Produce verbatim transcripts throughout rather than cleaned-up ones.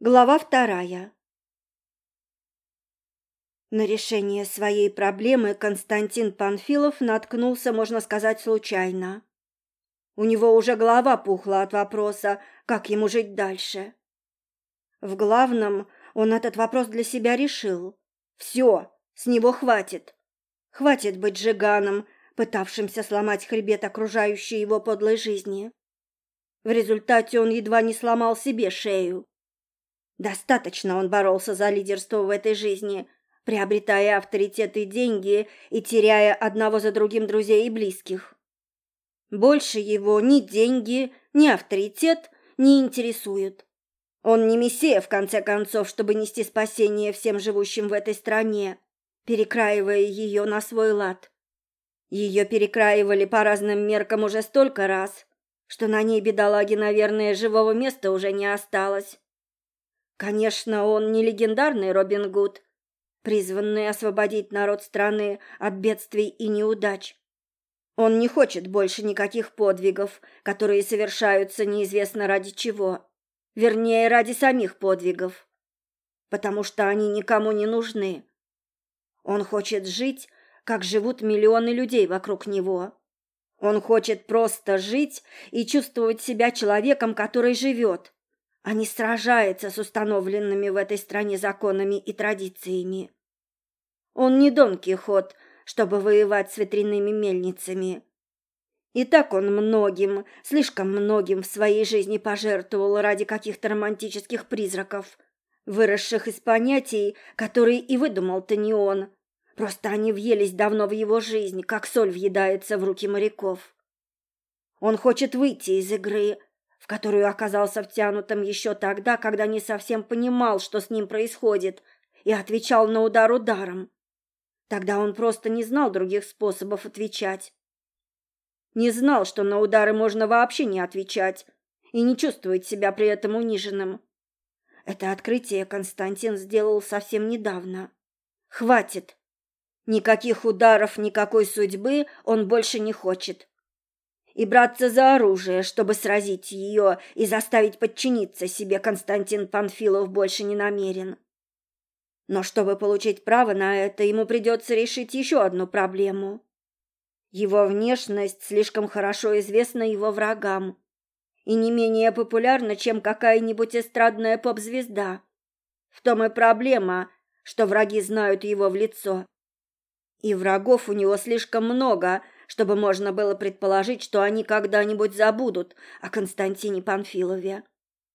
Глава вторая. На решение своей проблемы Константин Панфилов наткнулся, можно сказать, случайно. У него уже голова пухла от вопроса, как ему жить дальше. В главном он этот вопрос для себя решил. Все, с него хватит. Хватит быть жиганом, пытавшимся сломать хребет окружающей его подлой жизни. В результате он едва не сломал себе шею. Достаточно он боролся за лидерство в этой жизни, приобретая авторитет и деньги и теряя одного за другим друзей и близких. Больше его ни деньги, ни авторитет не интересуют. Он не мессия, в конце концов, чтобы нести спасение всем живущим в этой стране, перекраивая ее на свой лад. Ее перекраивали по разным меркам уже столько раз, что на ней, бедолаги, наверное, живого места уже не осталось. Конечно, он не легендарный Робин Гуд, призванный освободить народ страны от бедствий и неудач. Он не хочет больше никаких подвигов, которые совершаются неизвестно ради чего, вернее, ради самих подвигов, потому что они никому не нужны. Он хочет жить, как живут миллионы людей вокруг него. Он хочет просто жить и чувствовать себя человеком, который живет, а не сражается с установленными в этой стране законами и традициями. Он не Дон Кихот, чтобы воевать с ветряными мельницами. И так он многим, слишком многим в своей жизни пожертвовал ради каких-то романтических призраков, выросших из понятий, которые и выдумал-то не он. Просто они въелись давно в его жизнь, как соль въедается в руки моряков. Он хочет выйти из игры, в которую оказался втянутым еще тогда, когда не совсем понимал, что с ним происходит, и отвечал на удар ударом. Тогда он просто не знал других способов отвечать. Не знал, что на удары можно вообще не отвечать и не чувствовать себя при этом униженным. Это открытие Константин сделал совсем недавно. Хватит. Никаких ударов, никакой судьбы он больше не хочет. И браться за оружие, чтобы сразить ее и заставить подчиниться себе, Константин Панфилов больше не намерен. Но чтобы получить право на это, ему придется решить еще одну проблему. Его внешность слишком хорошо известна его врагам и не менее популярна, чем какая-нибудь эстрадная поп-звезда. В том и проблема, что враги знают его в лицо. И врагов у него слишком много, чтобы можно было предположить, что они когда-нибудь забудут о Константине Панфилове.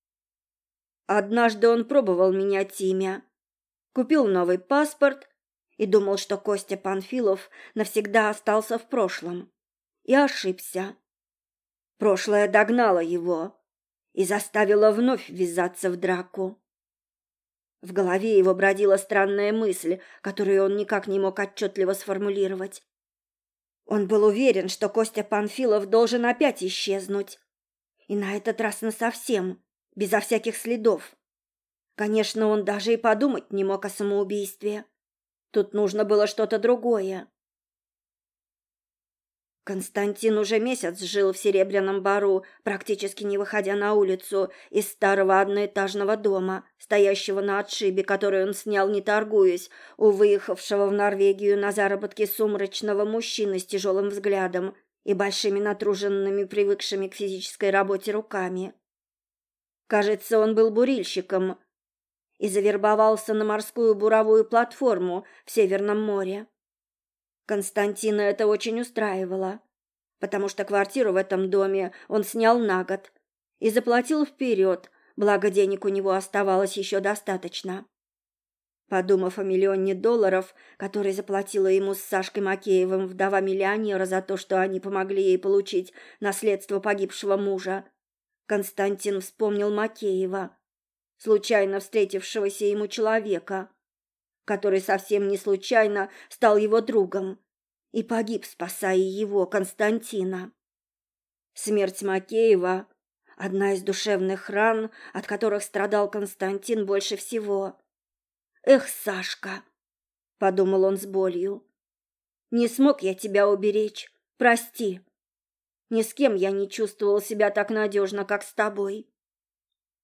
Однажды он пробовал менять имя, купил новый паспорт и думал, что Костя Панфилов навсегда остался в прошлом. И ошибся. Прошлое догнало его и заставило вновь ввязаться в драку. В голове его бродила странная мысль, которую он никак не мог отчетливо сформулировать. Он был уверен, что Костя Панфилов должен опять исчезнуть. И на этот раз насовсем, безо всяких следов. Конечно, он даже и подумать не мог о самоубийстве. Тут нужно было что-то другое. Константин уже месяц жил в Серебряном Бару, практически не выходя на улицу из старого одноэтажного дома, стоящего на отшибе, который он снял, не торгуясь, у выехавшего в Норвегию на заработки сумрачного мужчины с тяжелым взглядом и большими натруженными, привыкшими к физической работе руками. Кажется, он был бурильщиком и завербовался на морскую буровую платформу в Северном море. Константина это очень устраивало, потому что квартиру в этом доме он снял на год и заплатил вперед, благо денег у него оставалось еще достаточно. Подумав о миллионе долларов, который заплатила ему с Сашкой Макеевым вдова миллионера за то, что они помогли ей получить наследство погибшего мужа, Константин вспомнил Макеева, случайно встретившегося ему человека, который совсем не случайно стал его другом и погиб, спасая его, Константина. Смерть Макеева – одна из душевных ран, от которых страдал Константин больше всего. «Эх, Сашка!» – подумал он с болью. «Не смог я тебя уберечь, прости. Ни с кем я не чувствовал себя так надежно, как с тобой».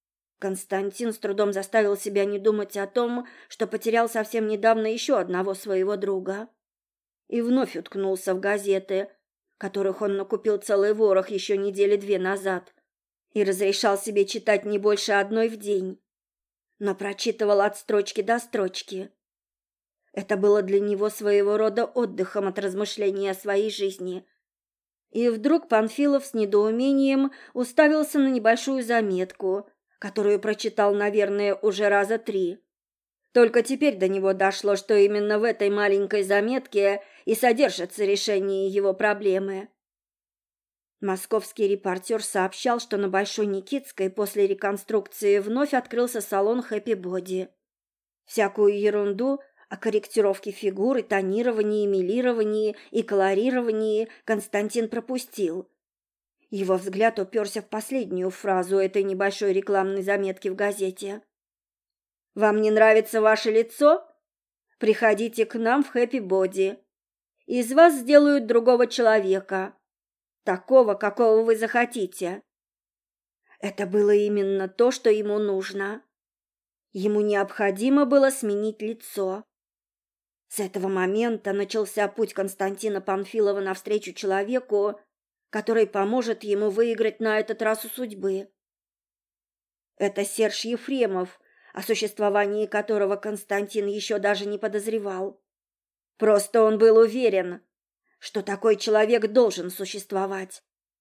Константин с трудом заставил себя не думать о том, что потерял совсем недавно еще одного своего друга. И вновь уткнулся в газеты, которых он накупил целый ворох еще недели две назад, и разрешал себе читать не больше одной в день, но прочитывал от строчки до строчки. Это было для него своего рода отдыхом от размышления о своей жизни. И вдруг Панфилов с недоумением уставился на небольшую заметку, которую прочитал, наверное, уже раза три. Только теперь до него дошло, что именно в этой маленькой заметке и содержится решение его проблемы. Московский репортер сообщал, что на Большой Никитской после реконструкции вновь открылся салон «Хэппи Боди». Всякую ерунду о корректировке фигуры, тонировании, мелировании и колорировании Константин пропустил. Его взгляд уперся в последнюю фразу этой небольшой рекламной заметки в газете. «Вам не нравится ваше лицо? Приходите к нам в Хэппи Боди. Из вас сделают другого человека, такого, какого вы захотите». Это было именно то, что ему нужно. Ему необходимо было сменить лицо. С этого момента начался путь Константина Панфилова навстречу человеку, который поможет ему выиграть на этот раз у судьбы. Это Серж Ефремов, о существовании которого Константин еще даже не подозревал. Просто он был уверен, что такой человек должен существовать.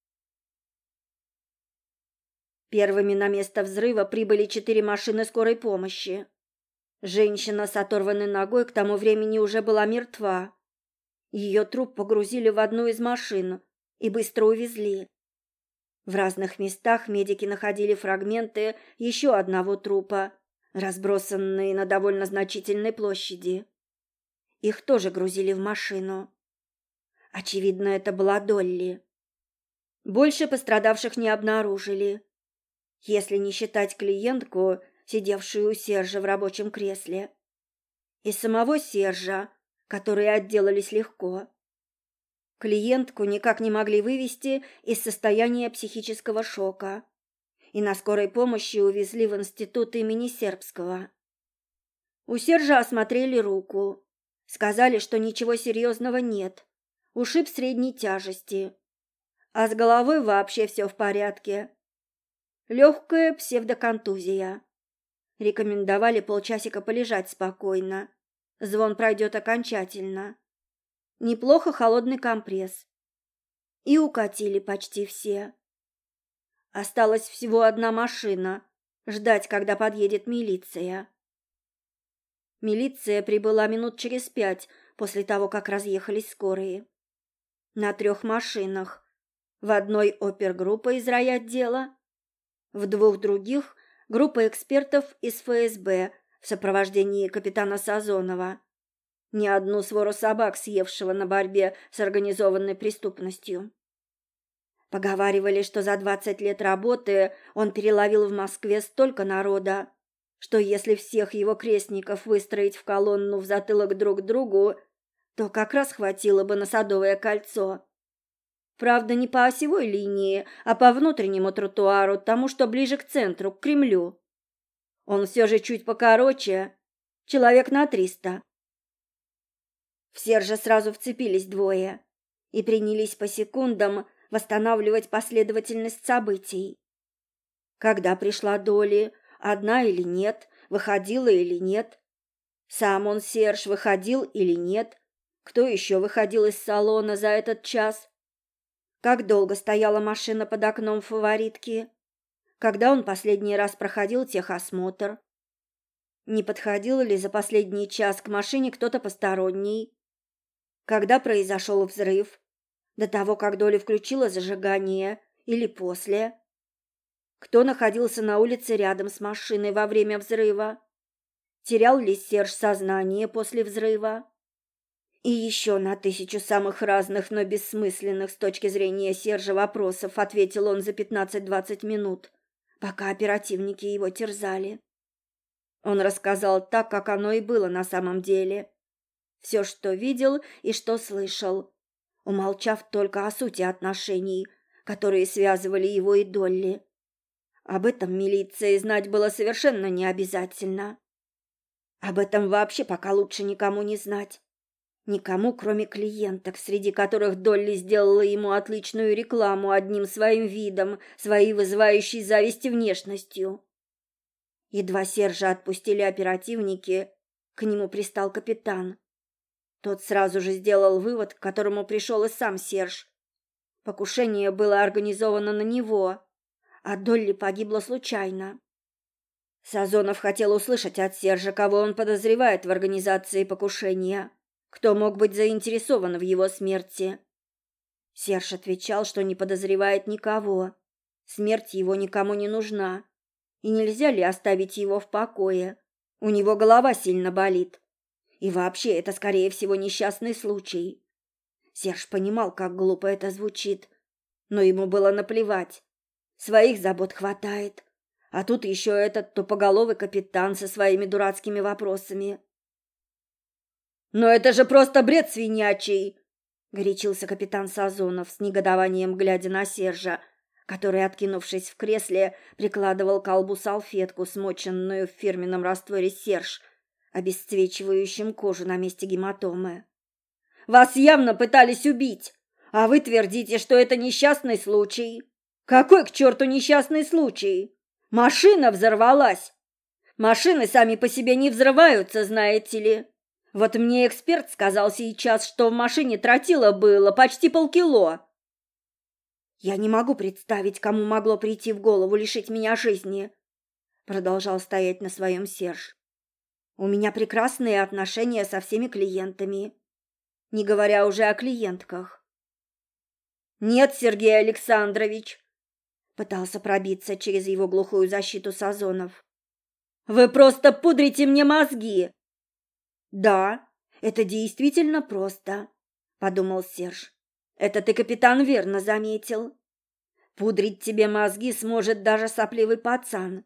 Первыми на место взрыва прибыли четыре машины скорой помощи. Женщина с оторванной ногой к тому времени уже была мертва. Ее труп погрузили в одну из машин и быстро увезли. В разных местах медики находили фрагменты еще одного трупа, разбросанные на довольно значительной площади. Их тоже грузили в машину. Очевидно, это была Долли. Больше пострадавших не обнаружили, если не считать клиентку, сидевшую у Сержа в рабочем кресле, и самого Сержа, которые отделались легко. Клиентку никак не могли вывести из состояния психического шока, и на скорой помощи увезли в институт имени Сербского. У Сержа осмотрели руку, сказали, что ничего серьезного нет, ушиб средней тяжести, а с головой вообще все в порядке. Легкая псевдоконтузия. Рекомендовали полчасика полежать спокойно, звон пройдет окончательно. Неплохо холодный компресс. И укатили почти все. Осталась всего одна машина, ждать, когда подъедет милиция. Милиция прибыла минут через пять после того, как разъехались скорые. На трех машинах. В одной опергруппа из райотдела, в двух других группа экспертов из эф эс бэ в сопровождении капитана Сазонова. Ни одну свору собак, съевшего на борьбе с организованной преступностью. Поговаривали, что за двадцать лет работы он переловил в Москве столько народа, что если всех его крестников выстроить в колонну в затылок друг к другу, то как раз хватило бы на Садовое кольцо. Правда, не по осевой линии, а по внутреннему тротуару, тому, что ближе к центру, к Кремлю. Он все же чуть покороче, человек на триста. В Сержа сразу вцепились двое и принялись по секундам восстанавливать последовательность событий. Когда пришла Долли, одна или нет, выходила или нет, сам он, Серж, выходил или нет, кто еще выходил из салона за этот час, как долго стояла машина под окном фаворитки, когда он последний раз проходил техосмотр, не подходил ли за последний час к машине кто-то посторонний, когда произошел взрыв, до того, как Доля включила зажигание, или после, кто находился на улице рядом с машиной во время взрыва, терял ли Серж сознание после взрыва. И еще на тысячу самых разных, но бессмысленных с точки зрения Сержа вопросов ответил он за пятнадцать-двадцать минут, пока оперативники его терзали. Он рассказал так, как оно и было на самом деле. Все, что видел и что слышал, умолчав только о сути отношений, которые связывали его и Долли. Об этом милиции знать было совершенно не обязательно. Об этом вообще пока лучше никому не знать. Никому, кроме клиенток, среди которых Долли сделала ему отличную рекламу одним своим видом, своей вызывающей зависти внешностью. Едва Сержа отпустили оперативники, к нему пристал капитан. Тот сразу же сделал вывод, к которому пришел и сам Серж. Покушение было организовано на него, а Долли погибла случайно. Сазонов хотел услышать от Сержа, кого он подозревает в организации покушения, кто мог быть заинтересован в его смерти. Серж отвечал, что не подозревает никого. Смерть его никому не нужна. И нельзя ли оставить его в покое? У него голова сильно болит. И вообще, это, скорее всего, несчастный случай. Серж понимал, как глупо это звучит, но ему было наплевать. Своих забот хватает. А тут еще этот тупоголовый капитан со своими дурацкими вопросами. «Но это же просто бред свинячий!» — горячился капитан Сазонов с негодованием, глядя на Сержа, который, откинувшись в кресле, прикладывал к колбу салфетку, смоченную в фирменном растворе Серж, обесцвечивающим кожу на месте гематомы. «Вас явно пытались убить, а вы твердите, что это несчастный случай. Какой к черту несчастный случай? Машина взорвалась. Машины сами по себе не взрываются, знаете ли. Вот мне эксперт сказал сейчас, что в машине тротила было почти полкило. Я не могу представить, кому могло прийти в голову лишить меня жизни», — продолжал стоять на своем Серж. «У меня прекрасные отношения со всеми клиентами, не говоря уже о клиентках». «Нет, Сергей Александрович», — пытался пробиться через его глухую защиту Сазонов. «Вы просто пудрите мне мозги». «Да, это действительно просто», — подумал Серж. «Это ты, капитан, верно заметил. Пудрить тебе мозги сможет даже сопливый пацан».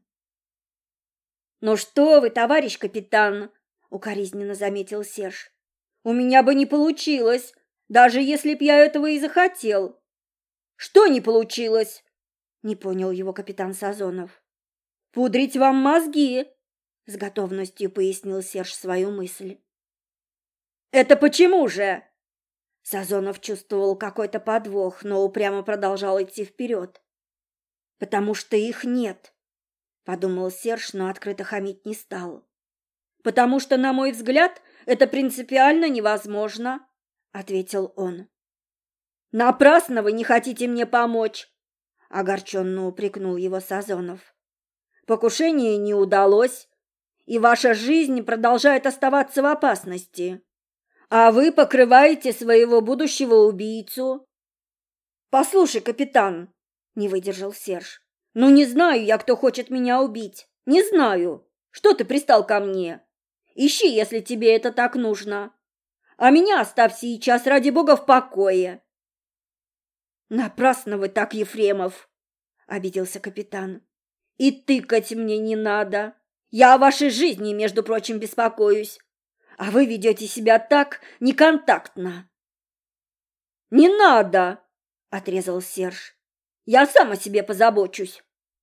«Ну что вы, товарищ капитан», — укоризненно заметил Серж. «У меня бы не получилось, даже если б я этого и захотел». «Что не получилось?» — не понял его капитан Сазонов. «Пудрить вам мозги», — с готовностью пояснил Серж свою мысль. «Это почему же?» Сазонов чувствовал какой-то подвох, но упрямо продолжал идти вперед. «Потому что их нет», — подумал Серж, но открыто хамить не стал. «Потому что, на мой взгляд, это принципиально невозможно», — ответил он. «Напрасно вы не хотите мне помочь», — огорченно упрекнул его Сазонов. «Покушение не удалось, и ваша жизнь продолжает оставаться в опасности. А вы покрываете своего будущего убийцу». «Послушай, капитан», — не выдержал Серж, — «ну не знаю я, кто хочет меня убить. Не знаю. Что ты пристал ко мне? Ищи, если тебе это так нужно. А меня оставь сейчас, ради бога, в покое». «Напрасно вы так, Ефремов», — обиделся капитан. «И тыкать мне не надо. Я о вашей жизни, между прочим, беспокоюсь. А вы ведете себя так неконтактно». «Не надо!» — отрезал Серж. «Я сам о себе позабочусь».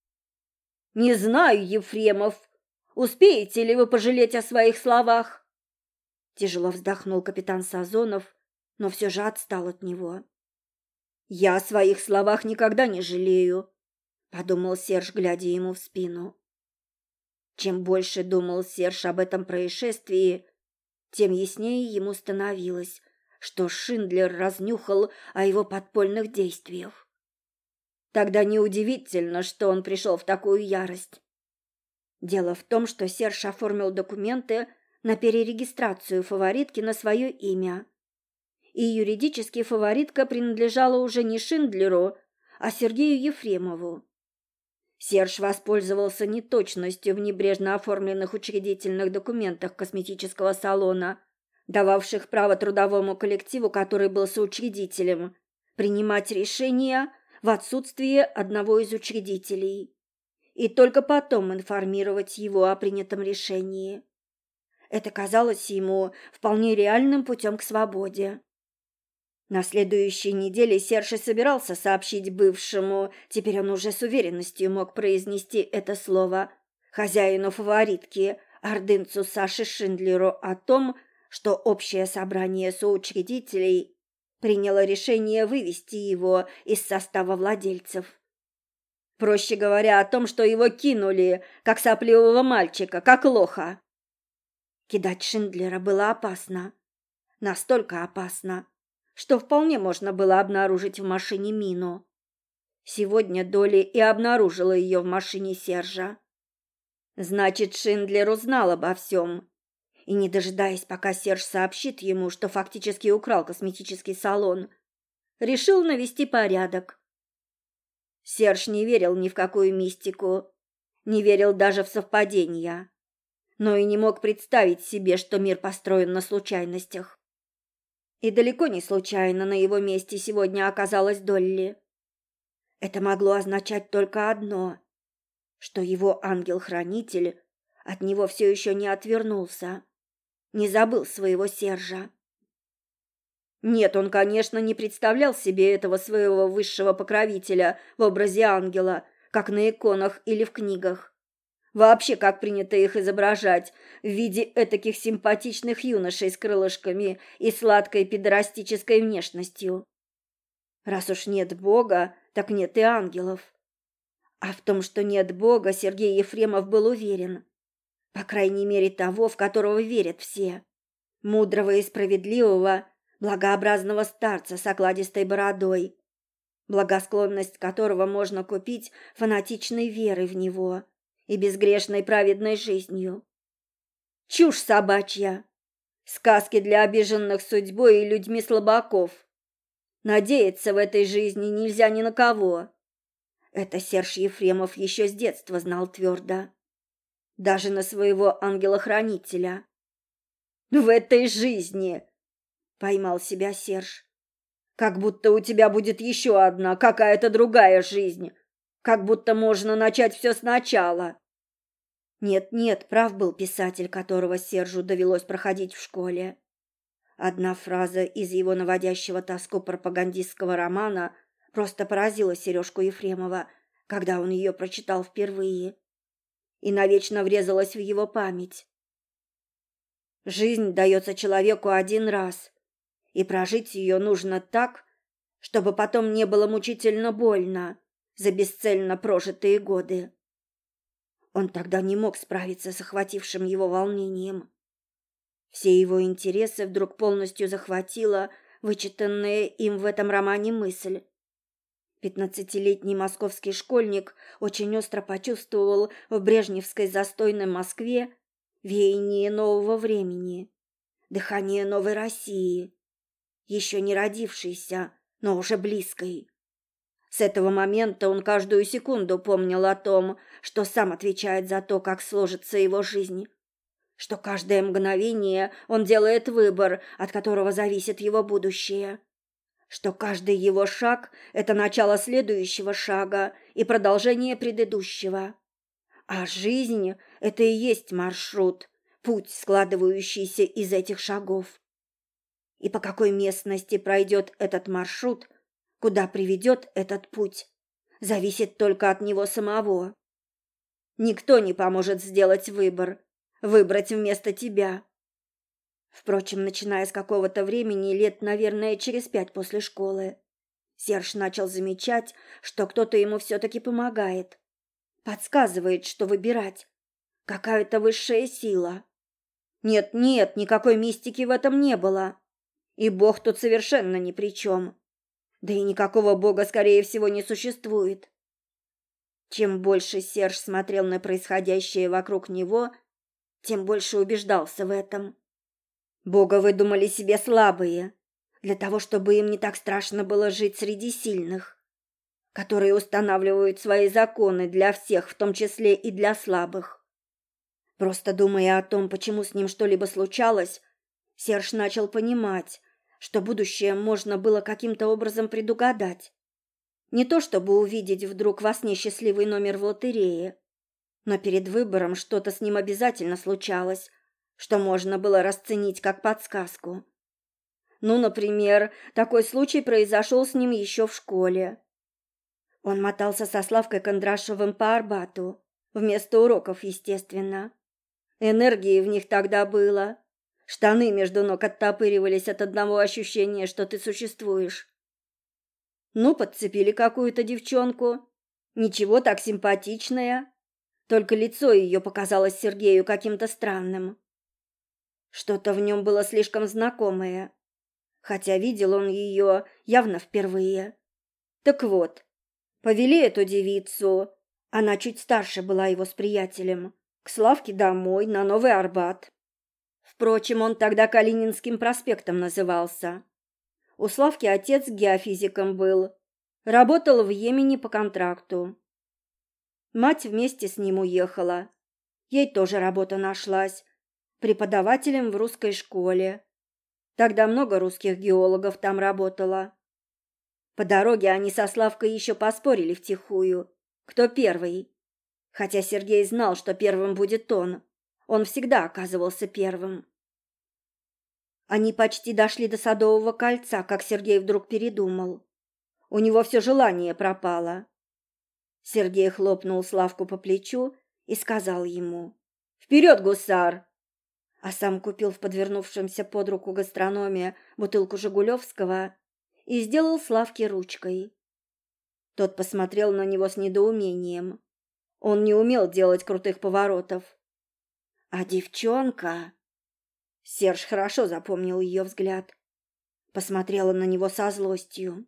«Не знаю, Ефремов, успеете ли вы пожалеть о своих словах?» Тяжело вздохнул капитан Сазонов, но все же отстал от него. «Я о своих словах никогда не жалею», — подумал Серж, глядя ему в спину. Чем больше думал Серж об этом происшествии, тем яснее ему становилось, что Шиндлер разнюхал о его подпольных действиях. Тогда неудивительно, что он пришел в такую ярость. Дело в том, что Серж оформил документы на перерегистрацию фаворитки на свое имя. И юридически фаворитка принадлежала уже не Шиндлеру, а Сергею Ефремову. Серж воспользовался неточностью в небрежно оформленных учредительных документах косметического салона, дававших право трудовому коллективу, который был соучредителем, принимать решения в отсутствие одного из учредителей, и только потом информировать его о принятом решении. Это казалось ему вполне реальным путем к свободе. На следующей неделе Серж и собирался сообщить бывшему, теперь он уже с уверенностью мог произнести это слово, хозяину фаворитки, ордынцу Саше Шиндлеру, о том, что общее собрание соучредителей приняло решение вывести его из состава владельцев. Проще говоря, о том, что его кинули, как сопливого мальчика, как лоха. Кидать Шиндлера было опасно. Настолько опасно, что вполне можно было обнаружить в машине мину. Сегодня Долли и обнаружила ее в машине Сержа. Значит, Шиндлер узнал обо всем. И, не дожидаясь, пока Серж сообщит ему, что фактически украл косметический салон, решил навести порядок. Серж не верил ни в какую мистику, не верил даже в совпадения, но и не мог представить себе, что мир построен на случайностях. И далеко не случайно на его месте сегодня оказалась Долли. Это могло означать только одно, что его ангел-хранитель от него все еще не отвернулся, не забыл своего Сержа. Нет, он, конечно, не представлял себе этого своего высшего покровителя в образе ангела, как на иконах или в книгах. Вообще, как принято их изображать, в виде этаких симпатичных юношей с крылышками и сладкой педерастической внешностью. Раз уж нет Бога, так нет и ангелов. А в том, что нет Бога, Сергей Ефремов был уверен. По крайней мере, того, в которого верят все. Мудрого и справедливого, благообразного старца с окладистой бородой, благосклонность которого можно купить фанатичной верой в него и безгрешной праведной жизнью. Чушь собачья! Сказки для обиженных судьбой и людьми слабаков. Надеяться в этой жизни нельзя ни на кого. Это Серж Ефремов еще с детства знал твердо. Даже на своего ангела-хранителя. «В этой жизни!» — поймал себя Серж. «Как будто у тебя будет еще одна, какая-то другая жизнь. Как будто можно начать все сначала». Нет-нет, прав был писатель, которого Сержу довелось проходить в школе. Одна фраза из его наводящего тоску пропагандистского романа просто поразила Сережку Ефремова, когда он ее прочитал впервые, и навечно врезалась в его память. Жизнь дается человеку один раз, и прожить ее нужно так, чтобы потом не было мучительно больно за бесцельно прожитые годы. Он тогда не мог справиться с охватившим его волнением. Все его интересы вдруг полностью захватила вычитанная им в этом романе мысль. Пятнадцатилетний московский школьник очень остро почувствовал в брежневской застойной Москве веяние нового времени, дыхание новой России, еще не родившейся, но уже близкой. С этого момента он каждую секунду помнил о том, что сам отвечает за то, как сложится его жизнь, что каждое мгновение он делает выбор, от которого зависит его будущее, что каждый его шаг – это начало следующего шага и продолжение предыдущего. А жизнь – это и есть маршрут, путь, складывающийся из этих шагов. И по какой местности пройдет этот маршрут, куда приведет этот путь, зависит только от него самого. Никто не поможет сделать выбор, выбрать вместо тебя. Впрочем, начиная с какого-то времени, лет, наверное, через пять после школы, Серж начал замечать, что кто-то ему все-таки помогает, подсказывает, что выбирать, какая-то высшая сила. Нет-нет, никакой мистики в этом не было, и Бог тут совершенно ни при чем. Да и никакого Бога, скорее всего, не существует. Чем больше Серж смотрел на происходящее вокруг него, тем больше убеждался в этом. Бога выдумали себе слабые, для того, чтобы им не так страшно было жить среди сильных, которые устанавливают свои законы для всех, в том числе и для слабых. Просто думая о том, почему с ним что-либо случалось, Серж начал понимать, что будущее можно было каким-то образом предугадать. Не то чтобы увидеть вдруг во сне счастливый номер в лотерее, но перед выбором что-то с ним обязательно случалось, что можно было расценить как подсказку. Ну, например, такой случай произошел с ним еще в школе. Он мотался со Славкой Кондрашовым по Арбату, вместо уроков, естественно. Энергии в них тогда было. Штаны между ног оттопыривались от одного ощущения, что ты существуешь. Ну, подцепили какую-то девчонку. Ничего, так симпатичная. Только лицо ее показалось Сергею каким-то странным. Что-то в нем было слишком знакомое, хотя видел он ее явно впервые. Так вот, повели эту девицу, она чуть старше была его с приятелем, к Славке домой, на Новый Арбат. Впрочем, он тогда Калининским проспектом назывался. У Славки отец геофизиком был, работал в Йемене по контракту. Мать вместе с ним уехала. Ей тоже работа нашлась, преподавателем в русской школе. Тогда много русских геологов там работало. По дороге они со Славкой еще поспорили втихую, кто первый. Хотя Сергей знал, что первым будет он. Он всегда оказывался первым. Они почти дошли до Садового кольца, как Сергей вдруг передумал. У него все желание пропало. Сергей хлопнул Славку по плечу и сказал ему: «Вперед, гусар!» А сам купил в подвернувшемся под руку гастрономе бутылку Жигулевского и сделал Славке ручкой. Тот посмотрел на него с недоумением. Он не умел делать крутых поворотов. А девчонка... Серж хорошо запомнил ее взгляд. Посмотрела на него со злостью.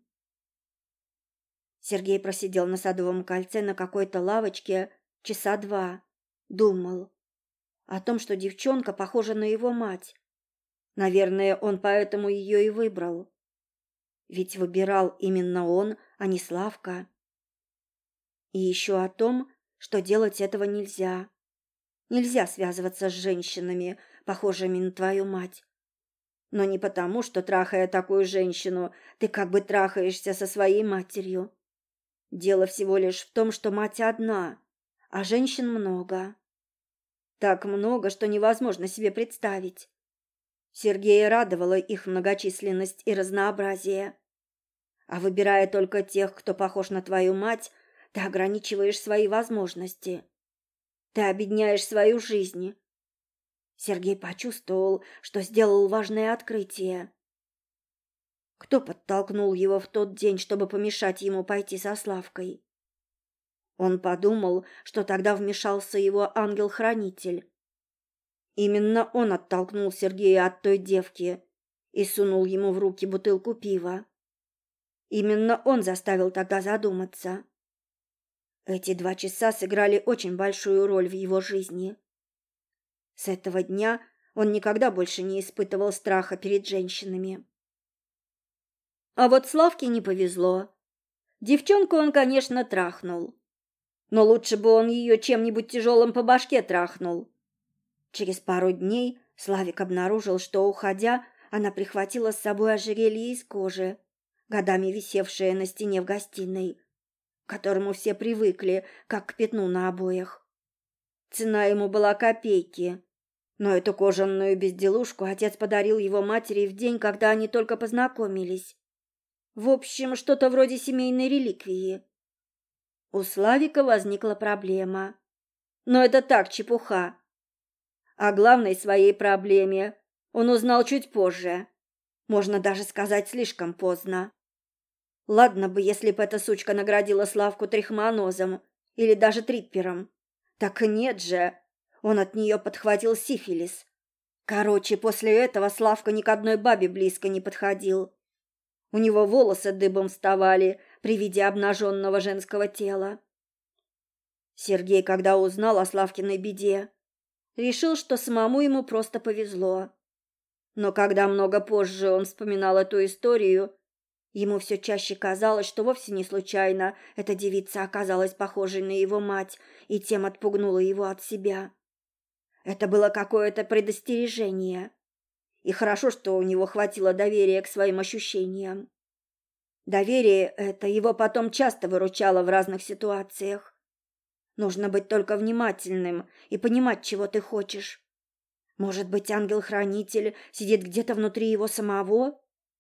Сергей просидел на Садовом кольце на какой-то лавочке часа два. Думал о том, что девчонка похожа на его мать. Наверное, он поэтому ее и выбрал. Ведь выбирал именно он, а не Славка. И еще о том, что делать этого нельзя. Нельзя связываться с женщинами, похожими на твою мать. Но не потому, что, трахая такую женщину, ты как бы трахаешься со своей матерью. Дело всего лишь в том, что мать одна, а женщин много. Так много, что невозможно себе представить. Сергея радовала их многочисленность и разнообразие. А выбирая только тех, кто похож на твою мать, ты ограничиваешь свои возможности. Ты обедняешь свою жизнь. Сергей почувствовал, что сделал важное открытие. Кто подтолкнул его в тот день, чтобы помешать ему пойти со Славкой? Он подумал, что тогда вмешался его ангел-хранитель. Именно он оттолкнул Сергея от той девки и сунул ему в руки бутылку пива. Именно он заставил тогда задуматься. Эти два часа сыграли очень большую роль в его жизни. С этого дня он никогда больше не испытывал страха перед женщинами. А вот Славке не повезло. Девчонку он, конечно, трахнул. Но лучше бы он ее чем-нибудь тяжелым по башке трахнул. Через пару дней Славик обнаружил, что, уходя, она прихватила с собой ожерелье из кожи, годами висевшее на стене в гостиной, к которому все привыкли, как к пятну на обоях. Цена ему была копейки, но эту кожаную безделушку отец подарил его матери в день, когда они только познакомились. В общем, что-то вроде семейной реликвии. У Славика возникла проблема. Но это так, чепуха. О главной своей проблеме он узнал чуть позже. Можно даже сказать, слишком поздно. Ладно бы, если бы эта сучка наградила Славку трихмонозом или даже триппером. Так нет же, он от нее подхватил сифилис. Короче, после этого Славка ни к одной бабе близко не подходил. У него волосы дыбом вставали при виде обнаженного женского тела. Сергей, когда узнал о Славкиной беде, решил, что самому ему просто повезло. Но когда много позже он вспоминал эту историю, ему все чаще казалось, что вовсе не случайно эта девица оказалась похожей на его мать и тем отпугнула его от себя. Это было какое-то предостережение. И хорошо, что у него хватило доверия к своим ощущениям. Доверие это его потом часто выручало в разных ситуациях. Нужно быть только внимательным и понимать, чего ты хочешь. Может быть, ангел-хранитель сидит где-то внутри его самого?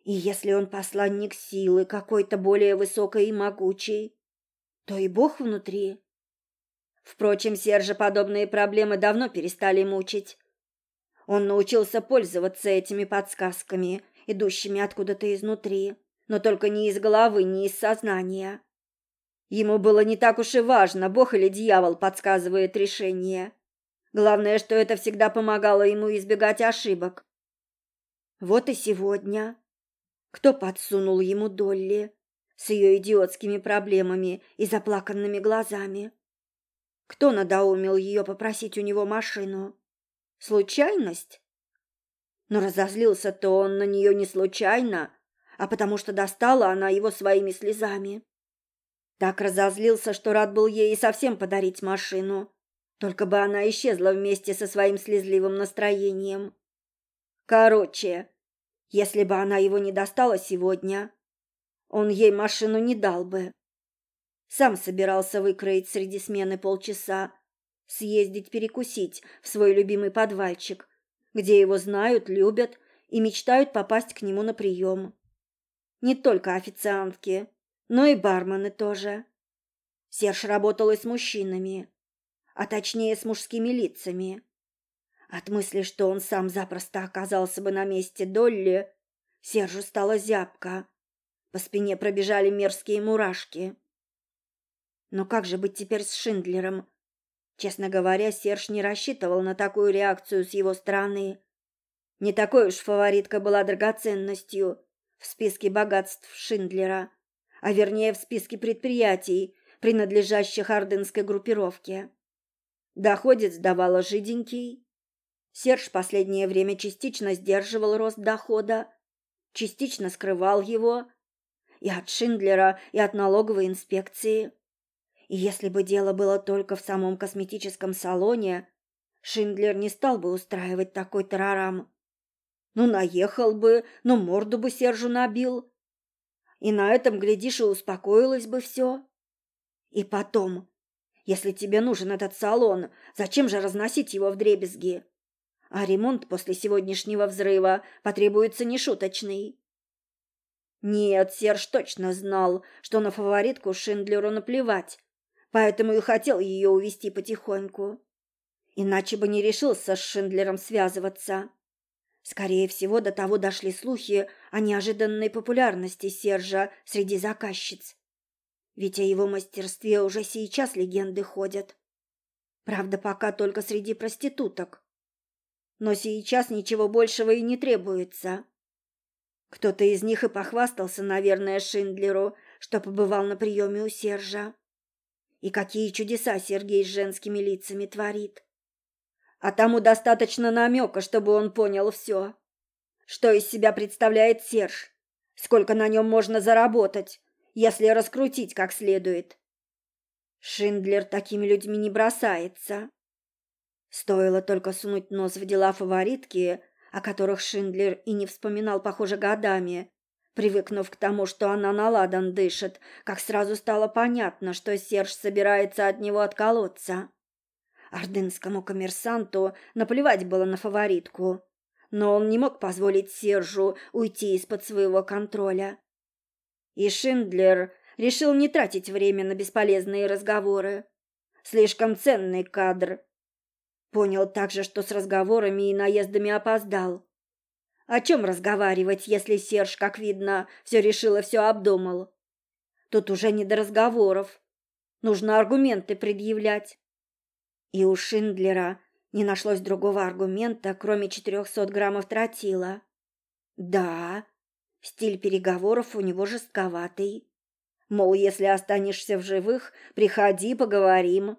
И если он посланник силы, какой-то более высокой и могучей, то и Бог внутри. Впрочем, Сержа подобные проблемы давно перестали мучить. Он научился пользоваться этими подсказками, идущими откуда-то изнутри, но только не из головы, не из сознания. Ему было не так уж и важно, Бог или дьявол подсказывает решение. Главное, что это всегда помогало ему избегать ошибок. Вот и сегодня. Кто подсунул ему Долли с ее идиотскими проблемами и заплаканными глазами? Кто надоумил ее попросить у него машину? Случайность? Но разозлился-то он на нее не случайно, а потому что достала она его своими слезами. Так разозлился, что рад был ей и совсем подарить машину, только бы она исчезла вместе со своим слезливым настроением. Короче, если бы она его не достала сегодня, он ей машину не дал бы. Сам собирался выкроить среди смены полчаса, съездить перекусить в свой любимый подвальчик, где его знают, любят и мечтают попасть к нему на прием. Не только официантки, но и бармены тоже. Серж работал и с мужчинами, а точнее с мужскими лицами. От мысли, что он сам запросто оказался бы на месте Долли, Сержу стало зябко. По спине пробежали мерзкие мурашки. Но как же быть теперь с Шиндлером? Честно говоря, Серж не рассчитывал на такую реакцию с его стороны. Не такой уж фаворитка была драгоценностью в списке богатств Шиндлера, а вернее в списке предприятий, принадлежащих ордынской группировке. Доходец давала жиденький. Серж последнее время частично сдерживал рост дохода, частично скрывал его и от Шиндлера, и от налоговой инспекции. И если бы дело было только в самом косметическом салоне, Шиндлер не стал бы устраивать такой тарарам. Ну, наехал бы, но морду бы Сержу набил. И на этом, глядишь, и успокоилось бы все. И потом, если тебе нужен этот салон, зачем же разносить его вдребезги? А ремонт после сегодняшнего взрыва потребуется нешуточный. Нет, Серж точно знал, что на фаворитку Шиндлеру наплевать, поэтому и хотел ее увести потихоньку. Иначе бы не решился с Шиндлером связываться. Скорее всего, до того дошли слухи о неожиданной популярности Сержа среди заказчиц. Ведь о его мастерстве уже сейчас легенды ходят. Правда, пока только среди проституток. Но сейчас ничего большего и не требуется. Кто-то из них и похвастался, наверное, Шиндлеру, что побывал на приеме у Сержа. И какие чудеса Сергей с женскими лицами творит. А тому достаточно намека, чтобы он понял все. Что из себя представляет Серж, сколько на нем можно заработать, если раскрутить как следует. Шиндлер такими людьми не бросается. Стоило только сунуть нос в дела фаворитки, о которых Шиндлер и не вспоминал, похоже, годами, привыкнув к тому, что она на ладан дышит, как сразу стало понятно, что Серж собирается от него отколоться. Ордынскому коммерсанту наплевать было на фаворитку, но он не мог позволить Сержу уйти из-под своего контроля. И Шиндлер решил не тратить время на бесполезные разговоры. Слишком ценный кадр. Понял также, что с разговорами и наездами опоздал. О чем разговаривать, если Серж, как видно, все решил и все обдумал? Тут уже не до разговоров. Нужно аргументы предъявлять. И у Шиндлера не нашлось другого аргумента, кроме четырехсот граммов тротила. Да, стиль переговоров у него жестковатый. Мол, если останешься в живых, приходи, поговорим.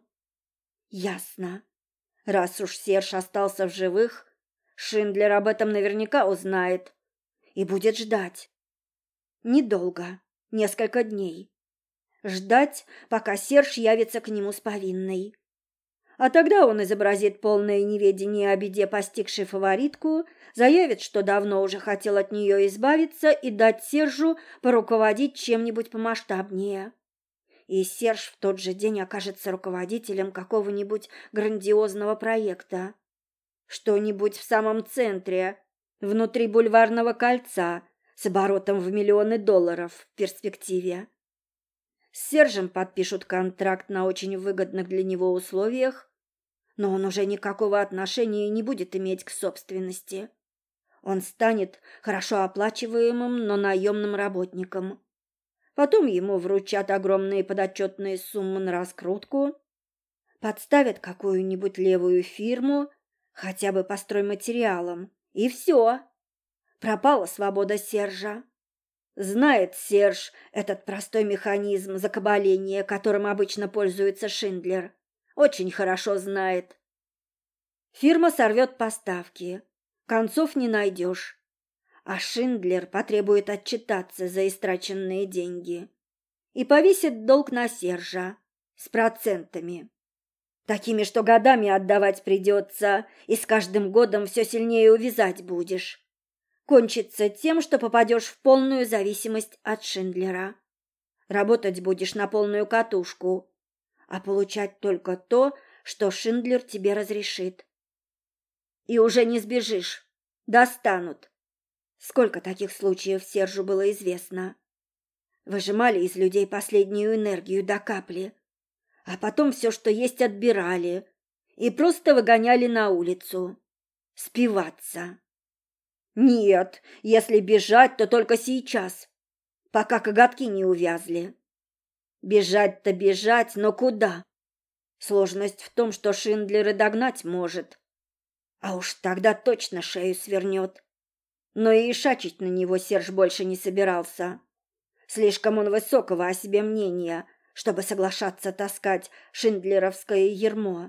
Ясно. Раз уж Серж остался в живых, Шиндлер об этом наверняка узнает и будет ждать. Недолго, несколько дней. Ждать, пока Серж явится к нему с повинной. А тогда он изобразит полное неведение о беде, постигшей фаворитку, заявит, что давно уже хотел от нее избавиться и дать Сержу поруководить чем-нибудь помасштабнее. И Серж в тот же день окажется руководителем какого-нибудь грандиозного проекта. Что-нибудь в самом центре, внутри бульварного кольца, с оборотом в миллионы долларов в перспективе. С Сержем подпишут контракт на очень выгодных для него условиях, но он уже никакого отношения не будет иметь к собственности. Он станет хорошо оплачиваемым, но наемным работником. Потом ему вручат огромные подотчетные суммы на раскрутку, подставят какую-нибудь левую фирму, хотя бы по стройматериалам, и все. Пропала свобода Сержа. Знает Серж этот простой механизм закабаления, которым обычно пользуется Шиндлер. Очень хорошо знает. Фирма сорвет поставки. Концов не найдешь. А Шиндлер потребует отчитаться за истраченные деньги и повесит долг на Сержа с процентами. Такими, что годами отдавать придется, и с каждым годом все сильнее увязать будешь. Кончится тем, что попадешь в полную зависимость от Шиндлера. Работать будешь на полную катушку, а получать только то, что Шиндлер тебе разрешит. И уже не сбежишь. Достанут. Сколько таких случаев Сержу было известно. Выжимали из людей последнюю энергию до капли, а потом все, что есть, отбирали и просто выгоняли на улицу. Спиваться. Нет, если бежать, то только сейчас, пока коготки не увязли. Бежать-то бежать, но куда? Сложность в том, что Шиндлер и догнать может. А уж тогда точно шею свернет. Но и ишачить на него Серж больше не собирался. Слишком он высокого о себе мнения, чтобы соглашаться таскать шиндлеровское ярмо.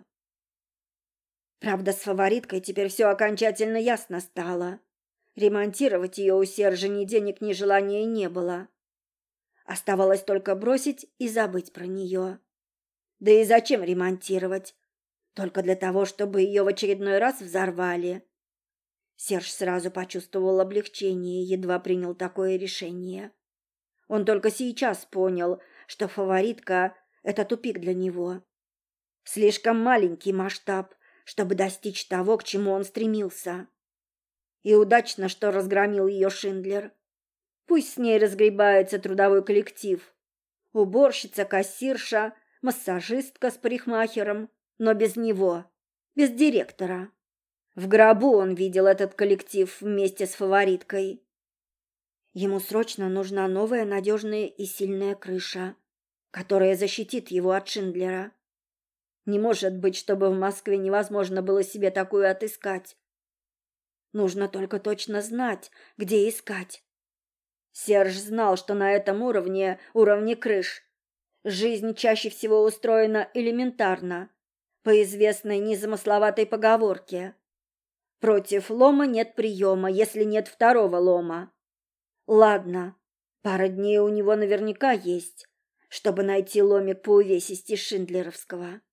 Правда, с фавориткой теперь все окончательно ясно стало. Ремонтировать ее у Сержа ни денег, ни желания не было. Оставалось только бросить и забыть про нее. Да и зачем ремонтировать? Только для того, чтобы ее в очередной раз взорвали. Серж сразу почувствовал облегчение и едва принял такое решение. Он только сейчас понял, что фаворитка — это тупик для него. Слишком маленький масштаб, чтобы достичь того, к чему он стремился. И удачно, что разгромил ее Шиндлер. Пусть с ней разгребается трудовой коллектив. Уборщица, кассирша, массажистка с парикмахером, но без него, без директора. В гробу он видел этот коллектив вместе с фавориткой. Ему срочно нужна новая надежная и сильная крыша, которая защитит его от Шиндлера. Не может быть, чтобы в Москве невозможно было себе такую отыскать. Нужно только точно знать, где искать. Серж знал, что на этом уровне, уровне крыш, жизнь чаще всего устроена элементарно, по известной незамысловатой поговорке. Против лома нет приема, если нет второго лома. Ладно, пара дней у него наверняка есть, чтобы найти ломик по увесисти шиндлеровского.